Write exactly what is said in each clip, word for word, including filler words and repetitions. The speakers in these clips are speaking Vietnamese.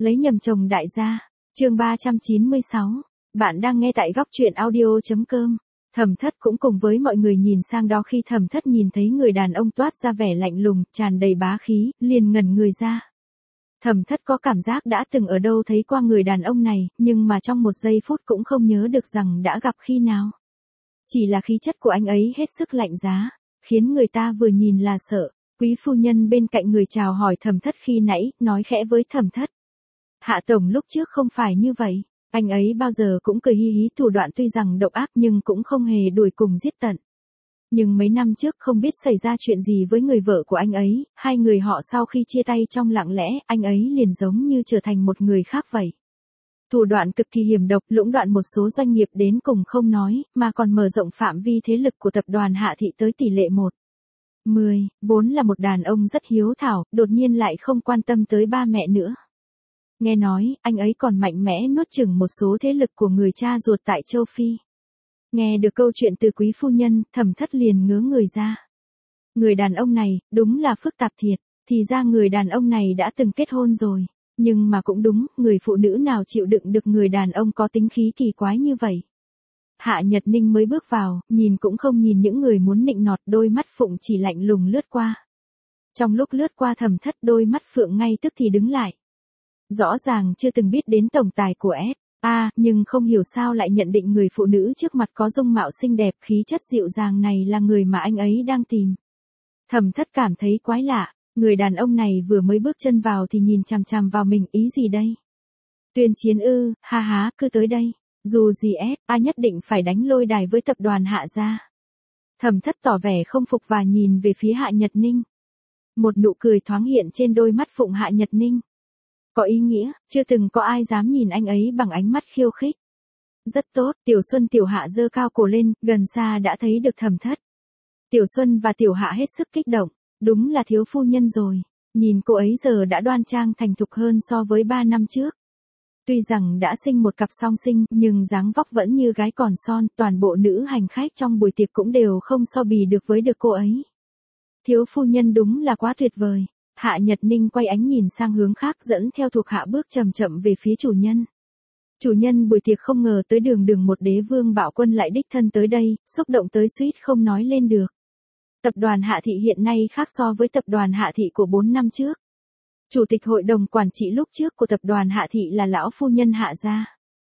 Lấy nhầm chồng đại gia. Chương ba trăm chín mươi sáu. Bạn đang nghe tại góc truyện audio chấm com. Thẩm Thất cũng cùng với mọi người nhìn sang đó, khi Thẩm Thất nhìn thấy người đàn ông toát ra vẻ lạnh lùng, tràn đầy bá khí, liền ngẩn người ra. Thẩm Thất có cảm giác đã từng ở đâu thấy qua người đàn ông này, nhưng mà trong một giây phút cũng không nhớ được rằng đã gặp khi nào. Chỉ là khí chất của anh ấy hết sức lạnh giá, khiến người ta vừa nhìn là sợ. Quý phu nhân bên cạnh người chào hỏi Thẩm Thất khi nãy, nói khẽ với Thẩm Thất. Hạ tổng lúc trước không phải như vậy, anh ấy bao giờ cũng cười hi hí, thủ đoạn tuy rằng độc ác nhưng cũng không hề đuổi cùng giết tận. Nhưng mấy năm trước không biết xảy ra chuyện gì với người vợ của anh ấy, hai người họ sau khi chia tay trong lặng lẽ, anh ấy liền giống như trở thành một người khác vậy. Thủ đoạn cực kỳ hiểm độc, lũng đoạn một số doanh nghiệp đến cùng không nói, mà còn mở rộng phạm vi thế lực của tập đoàn Hạ Thị tới tỷ lệ một mười, vốn là một đàn ông rất hiếu thảo, đột nhiên lại không quan tâm tới ba mẹ nữa. Nghe nói, anh ấy còn mạnh mẽ nuốt chửng một số thế lực của người cha ruột tại châu Phi. Nghe được câu chuyện từ quý phu nhân, Thẩm Thất liền ngớ người ra. Người đàn ông này, đúng là phức tạp thiệt, thì ra người đàn ông này đã từng kết hôn rồi. Nhưng mà cũng đúng, người phụ nữ nào chịu đựng được người đàn ông có tính khí kỳ quái như vậy. Hạ Nhật Ninh mới bước vào, nhìn cũng không nhìn những người muốn nịnh nọt, đôi mắt phụng chỉ lạnh lùng lướt qua. Trong lúc lướt qua Thẩm Thất, đôi mắt phượng ngay tức thì đứng lại. Rõ ràng chưa từng biết đến tổng tài của ét a, nhưng không hiểu sao lại nhận định người phụ nữ trước mặt có dung mạo xinh đẹp, khí chất dịu dàng này là người mà anh ấy đang tìm. Thẩm Thất cảm thấy quái lạ, người đàn ông này vừa mới bước chân vào thì nhìn chằm chằm vào mình, ý gì đây? Tuyên chiến ư? Ha há, cứ tới đây. Dù gì ét a nhất định phải đánh lôi đài với tập đoàn Hạ gia. Thẩm Thất tỏ vẻ không phục và nhìn về phía Hạ Nhật Ninh. Một nụ cười thoáng hiện trên đôi mắt phụng Hạ Nhật Ninh. Có ý nghĩa, chưa từng có ai dám nhìn anh ấy bằng ánh mắt khiêu khích. Rất tốt, Tiểu Xuân Tiểu Hạ giơ cao cổ lên, gần xa đã thấy được Thẩm Thất. Tiểu Xuân và Tiểu Hạ hết sức kích động, đúng là thiếu phu nhân rồi. Nhìn cô ấy giờ đã đoan trang thành thục hơn so với ba năm trước. Tuy rằng đã sinh một cặp song sinh, nhưng dáng vóc vẫn như gái còn son, toàn bộ nữ hành khách trong buổi tiệc cũng đều không so bì được với được cô ấy. Thiếu phu nhân đúng là quá tuyệt vời. Hạ Nhật Ninh quay ánh nhìn sang hướng khác, dẫn theo thuộc hạ bước chậm chậm về phía chủ nhân. Chủ nhân buổi tiệc không ngờ tới đường đường một đế vương bạo quân lại đích thân tới đây, xúc động tới suýt không nói lên được. Tập đoàn Hạ Thị hiện nay khác so với tập đoàn Hạ Thị của bốn năm trước. Chủ tịch hội đồng quản trị lúc trước của tập đoàn Hạ Thị là lão phu nhân Hạ gia.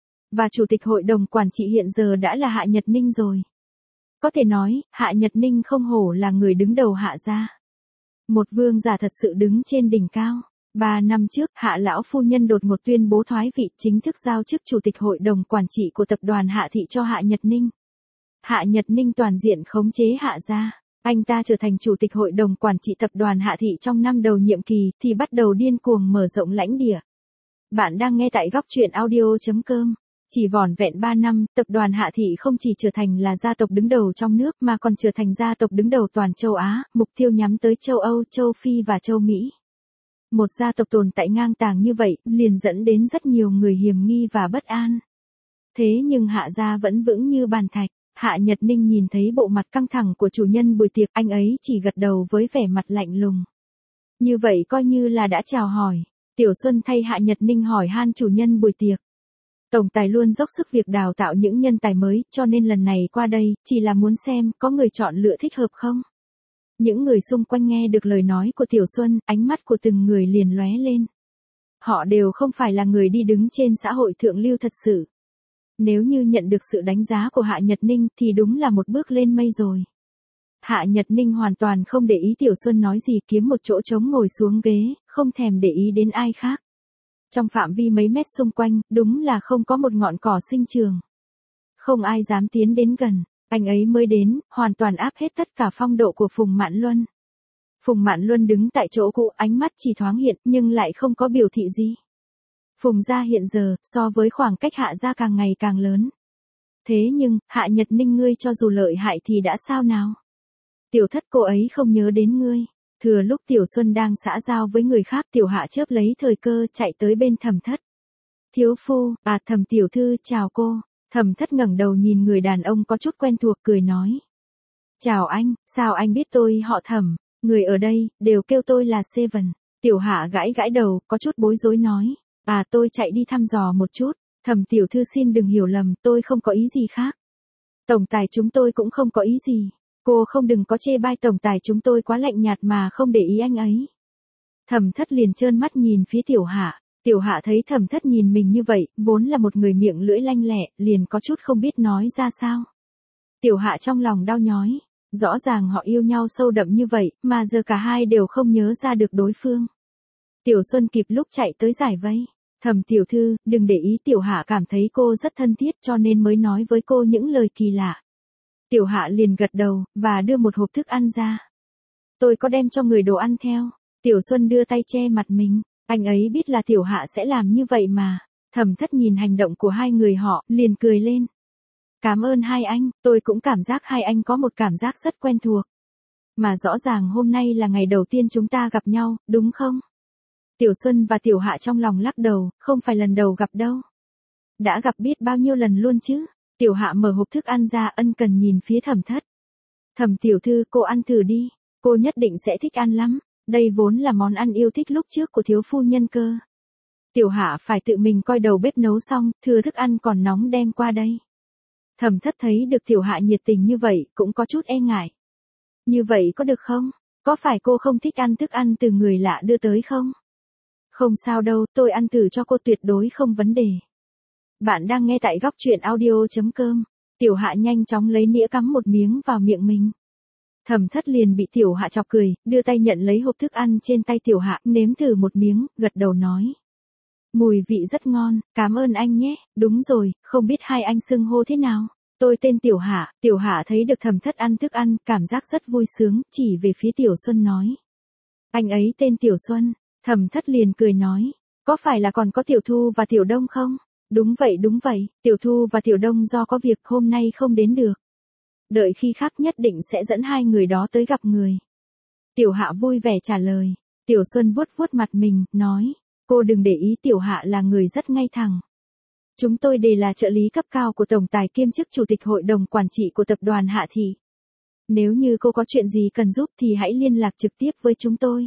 Và chủ tịch hội đồng quản trị hiện giờ đã là Hạ Nhật Ninh rồi. Có thể nói, Hạ Nhật Ninh không hổ là người đứng đầu Hạ gia. Một vương giả thật sự đứng trên đỉnh cao. Ba năm trước, Hạ lão phu nhân đột ngột tuyên bố thoái vị, chính thức giao chức chủ tịch hội đồng quản trị của tập đoàn Hạ Thị cho Hạ Nhật Ninh. Hạ Nhật Ninh toàn diện khống chế Hạ gia. Anh ta trở thành chủ tịch hội đồng quản trị tập đoàn Hạ Thị trong năm đầu nhiệm kỳ, thì bắt đầu điên cuồng mở rộng lãnh địa. Bạn đang nghe tại góc truyện audio chấm com. Chỉ vỏn vẹn ba năm, tập đoàn Hạ Thị không chỉ trở thành là gia tộc đứng đầu trong nước mà còn trở thành gia tộc đứng đầu toàn châu Á, mục tiêu nhắm tới châu Âu, châu Phi và châu Mỹ. Một gia tộc tồn tại ngang tàng như vậy, liền dẫn đến rất nhiều người hiềm nghi và bất an. Thế nhưng Hạ gia vẫn vững như bàn thạch. Hạ Nhật Ninh nhìn thấy bộ mặt căng thẳng của chủ nhân buổi tiệc, anh ấy chỉ gật đầu với vẻ mặt lạnh lùng. Như vậy coi như là đã chào hỏi. Tiểu Xuân thay Hạ Nhật Ninh hỏi han chủ nhân buổi tiệc. Tổng tài luôn dốc sức việc đào tạo những nhân tài mới, cho nên lần này qua đây, chỉ là muốn xem có người chọn lựa thích hợp không. Những người xung quanh nghe được lời nói của Tiểu Xuân, ánh mắt của từng người liền lóe lên. Họ đều không phải là người đi đứng trên xã hội thượng lưu thật sự. Nếu như nhận được sự đánh giá của Hạ Nhật Ninh thì đúng là một bước lên mây rồi. Hạ Nhật Ninh hoàn toàn không để ý Tiểu Xuân nói gì, kiếm một chỗ trống ngồi xuống ghế, không thèm để ý đến ai khác. Trong phạm vi mấy mét xung quanh, đúng là không có một ngọn cỏ sinh trường. Không ai dám tiến đến gần, anh ấy mới đến, hoàn toàn áp hết tất cả phong độ của Phùng Mạn Luân. Phùng Mạn Luân đứng tại chỗ cũ, ánh mắt chỉ thoáng hiện nhưng lại không có biểu thị gì. Phùng gia hiện giờ, so với khoảng cách Hạ gia càng ngày càng lớn. Thế nhưng, Hạ Nhật Ninh ngươi cho dù lợi hại thì đã sao nào? Tiểu Thất cô ấy không nhớ đến ngươi. Thừa lúc Tiểu Xuân đang xã giao với người khác, Tiểu Hạ chớp lấy thời cơ chạy tới bên Thẩm Thất. Thiếu phu, à Thẩm tiểu thư, chào cô. Thẩm Thất ngẩng đầu nhìn người đàn ông có chút quen thuộc, cười nói. Chào anh, sao anh biết tôi họ Thẩm? Người ở đây, đều kêu tôi là Seven. Tiểu Hạ gãi gãi đầu, có chút bối rối nói. À tôi chạy đi thăm dò một chút, Thẩm tiểu thư xin đừng hiểu lầm, tôi không có ý gì khác. Tổng tài chúng tôi cũng không có ý gì. Cô không đừng có chê bai tổng tài chúng tôi quá lạnh nhạt mà không để ý anh ấy. Thẩm thất liền trơn mắt nhìn phía tiểu hạ. Tiểu hạ thấy thẩm thất nhìn mình như vậy, vốn là một người miệng lưỡi lanh lẹ, liền có chút không biết nói ra sao. Tiểu hạ trong lòng đau nhói. Rõ ràng họ yêu nhau sâu đậm như vậy, mà giờ cả hai đều không nhớ ra được đối phương. Tiểu Xuân kịp lúc chạy tới giải vây. Thẩm tiểu thư, đừng để ý, tiểu hạ cảm thấy cô rất thân thiết cho nên mới nói với cô những lời kỳ lạ. Tiểu hạ liền gật đầu, và đưa một hộp thức ăn ra. Tôi có đem cho người đồ ăn theo. Tiểu Xuân đưa tay che mặt mình. Anh ấy biết là tiểu hạ sẽ làm như vậy mà. Thẩm thất nhìn hành động của hai người họ, liền cười lên. Cảm ơn hai anh, tôi cũng cảm giác hai anh có một cảm giác rất quen thuộc. Mà rõ ràng hôm nay là ngày đầu tiên chúng ta gặp nhau, đúng không? Tiểu Xuân và Tiểu Hạ trong lòng lắc đầu, không phải lần đầu gặp đâu. Đã gặp biết bao nhiêu lần luôn chứ. Tiểu Hạ mở hộp thức ăn ra, ân cần nhìn phía thẩm thất. Thẩm tiểu thư, cô ăn thử đi, cô nhất định sẽ thích ăn lắm. Đây vốn là món ăn yêu thích lúc trước của thiếu phu nhân cơ. Tiểu Hạ phải tự mình coi đầu bếp nấu xong, thừa thức ăn còn nóng đem qua đây. Thẩm thất thấy được Tiểu Hạ nhiệt tình như vậy, cũng có chút e ngại. Như vậy có được không? Có phải cô không thích ăn thức ăn từ người lạ đưa tới không? Không sao đâu, tôi ăn thử cho cô tuyệt đối không vấn đề. Bạn đang nghe tại góc truyện audio chấm com. Tiểu Hạ nhanh chóng lấy nĩa cắm một miếng vào miệng mình. Thẩm thất liền bị Tiểu Hạ chọc cười, đưa tay nhận lấy hộp thức ăn trên tay Tiểu Hạ, nếm thử một miếng, gật đầu nói. Mùi vị rất ngon, cảm ơn anh nhé, đúng rồi, không biết hai anh xưng hô thế nào. Tôi tên Tiểu Hạ. Tiểu Hạ thấy được thẩm thất ăn thức ăn, cảm giác rất vui sướng, chỉ về phía Tiểu Xuân nói. Anh ấy tên Tiểu Xuân. Thẩm thất liền cười nói. Có phải là còn có Tiểu Thu và Tiểu Đông không? Đúng vậy đúng vậy, Tiểu Thu và Tiểu Đông do có việc hôm nay không đến được. Đợi khi khác nhất định sẽ dẫn hai người đó tới gặp người. Tiểu Hạ vui vẻ trả lời. Tiểu Xuân vuốt vuốt mặt mình, nói. Cô đừng để ý, Tiểu Hạ là người rất ngay thẳng. Chúng tôi đều là trợ lý cấp cao của tổng tài kiêm chức chủ tịch hội đồng quản trị của tập đoàn Hạ Thị. Nếu như cô có chuyện gì cần giúp thì hãy liên lạc trực tiếp với chúng tôi.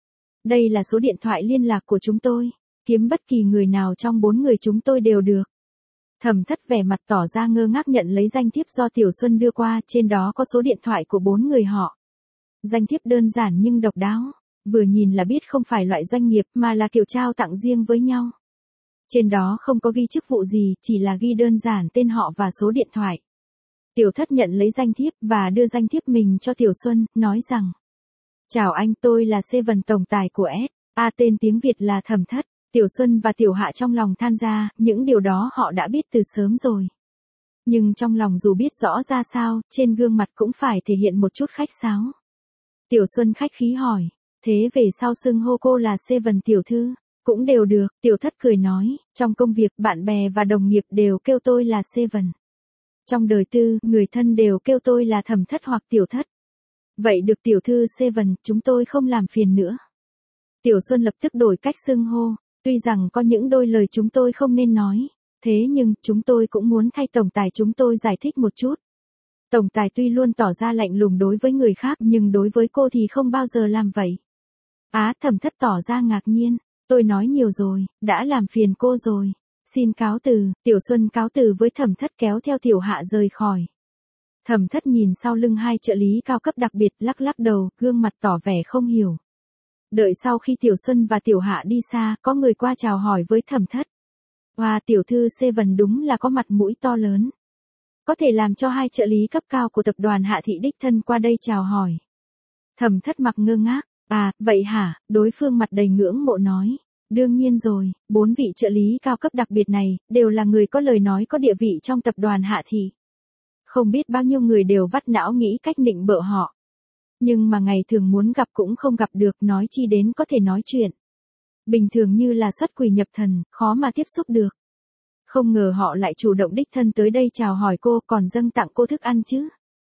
Đây là số điện thoại liên lạc của chúng tôi, kiếm bất kỳ người nào trong bốn người chúng tôi đều được. Thẩm thất vẻ mặt tỏ ra ngơ ngác nhận lấy danh thiếp do Tiểu Xuân đưa qua, trên đó có số điện thoại của bốn người họ. Danh thiếp đơn giản nhưng độc đáo, vừa nhìn là biết không phải loại doanh nghiệp mà là kiểu trao tặng riêng với nhau. Trên đó không có ghi chức vụ gì, chỉ là ghi đơn giản tên họ và số điện thoại. Tiểu thất nhận lấy danh thiếp và đưa danh thiếp mình cho Tiểu Xuân, nói rằng. Chào anh, tôi là Seven tổng tài của S. A tên tiếng Việt là Thẩm thất. Tiểu Xuân và Tiểu Hạ trong lòng than ra, những điều đó họ đã biết từ sớm rồi. Nhưng trong lòng dù biết rõ ra sao, trên gương mặt cũng phải thể hiện một chút khách sáo. Tiểu Xuân khách khí hỏi, thế về sau xưng hô cô là Seven tiểu thư, cũng đều được. Tiểu thất cười nói, trong công việc, bạn bè và đồng nghiệp đều kêu tôi là Seven. Trong đời tư, người thân đều kêu tôi là Thẩm thất hoặc Tiểu thất. Vậy được tiểu thư Seven, chúng tôi không làm phiền nữa. Tiểu Xuân lập tức đổi cách xưng hô, tuy rằng có những đôi lời chúng tôi không nên nói, thế nhưng chúng tôi cũng muốn thay tổng tài chúng tôi giải thích một chút. Tổng tài tuy luôn tỏ ra lạnh lùng đối với người khác nhưng đối với cô thì không bao giờ làm vậy. Á, Thẩm thất tỏ ra ngạc nhiên, tôi nói nhiều rồi, đã làm phiền cô rồi. Xin cáo từ. Tiểu Xuân cáo từ với Thẩm thất kéo theo Tiểu Hạ rời khỏi. Thẩm thất nhìn sau lưng hai trợ lý cao cấp đặc biệt, lắc lắc đầu, gương mặt tỏ vẻ không hiểu. Đợi sau khi Tiểu Xuân và Tiểu Hạ đi xa, có người qua chào hỏi với Thẩm thất. Wow, tiểu thư Seven đúng là có mặt mũi to lớn. Có thể làm cho hai trợ lý cấp cao của tập đoàn Hạ Thị đích thân qua đây chào hỏi. Thẩm thất mặc ngơ ngác. À, vậy hả? Đối phương mặt đầy ngưỡng mộ nói. Đương nhiên rồi, bốn vị trợ lý cao cấp đặc biệt này, đều là người có lời nói có địa vị trong tập đoàn Hạ Thị. Không biết bao nhiêu người đều vắt não nghĩ cách nịnh bợ họ. Nhưng mà ngày thường muốn gặp cũng không gặp được, nói chi đến có thể nói chuyện. Bình thường như là xuất quỷ nhập thần, khó mà tiếp xúc được. Không ngờ họ lại chủ động đích thân tới đây chào hỏi cô, còn dâng tặng cô thức ăn chứ.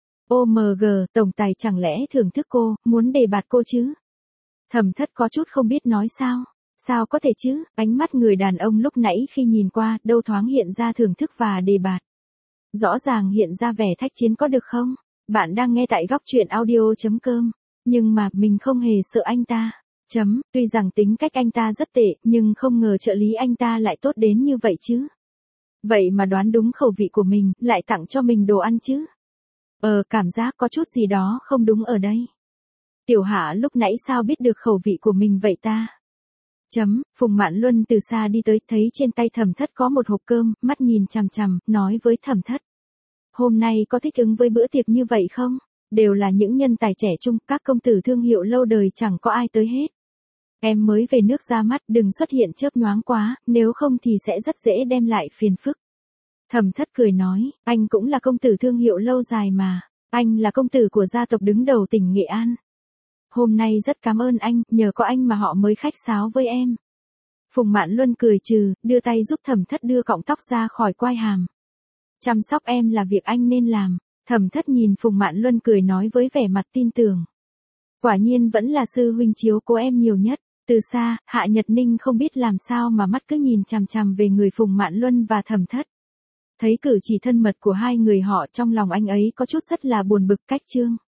ô em giê, tổng tài chẳng lẽ thưởng thức cô, muốn đề bạt cô chứ? Thẩm thất có chút không biết nói sao. Sao có thể chứ, ánh mắt người đàn ông lúc nãy khi nhìn qua, đâu thoáng hiện ra thưởng thức và đề bạt. Rõ ràng hiện ra vẻ thách chiến có được không? Bạn đang nghe tại góc truyện audio chấm com. Nhưng mà, mình không hề sợ anh ta. Chấm, tuy rằng tính cách anh ta rất tệ, nhưng không ngờ trợ lý anh ta lại tốt đến như vậy chứ. Vậy mà đoán đúng khẩu vị của mình, lại tặng cho mình đồ ăn chứ. Ờ, cảm giác có chút gì đó không đúng ở đây. Tiểu Hạ lúc nãy sao biết được khẩu vị của mình vậy ta? Chấm, Phùng Mạn Luân từ xa đi tới, thấy trên tay Thẩm Thất có một hộp cơm, mắt nhìn chằm chằm, nói với Thẩm Thất. Hôm nay có thích ứng với bữa tiệc như vậy không? Đều là những nhân tài trẻ trung, các công tử thương hiệu lâu đời chẳng có ai tới hết. Em mới về nước ra mắt, đừng xuất hiện chớp nhoáng quá, nếu không thì sẽ rất dễ đem lại phiền phức. Thẩm Thất cười nói, anh cũng là công tử thương hiệu lâu dài mà, anh là công tử của gia tộc đứng đầu tỉnh Nghệ An. Hôm nay rất cảm ơn anh, nhờ có anh mà họ mới khách sáo với em. Phùng Mạn Luân cười trừ, đưa tay giúp Thẩm Thất đưa cọng tóc ra khỏi quai hàm. Chăm sóc em là việc anh nên làm. Thẩm Thất nhìn Phùng Mạn Luân cười nói với vẻ mặt tin tưởng. Quả nhiên vẫn là sư huynh chiếu cố em nhiều nhất. Từ xa, Hạ Nhật Ninh không biết làm sao mà mắt cứ nhìn chằm chằm về người Phùng Mạn Luân và Thẩm Thất. Thấy cử chỉ thân mật của hai người họ, trong lòng anh ấy có chút rất là buồn bực. Cách chương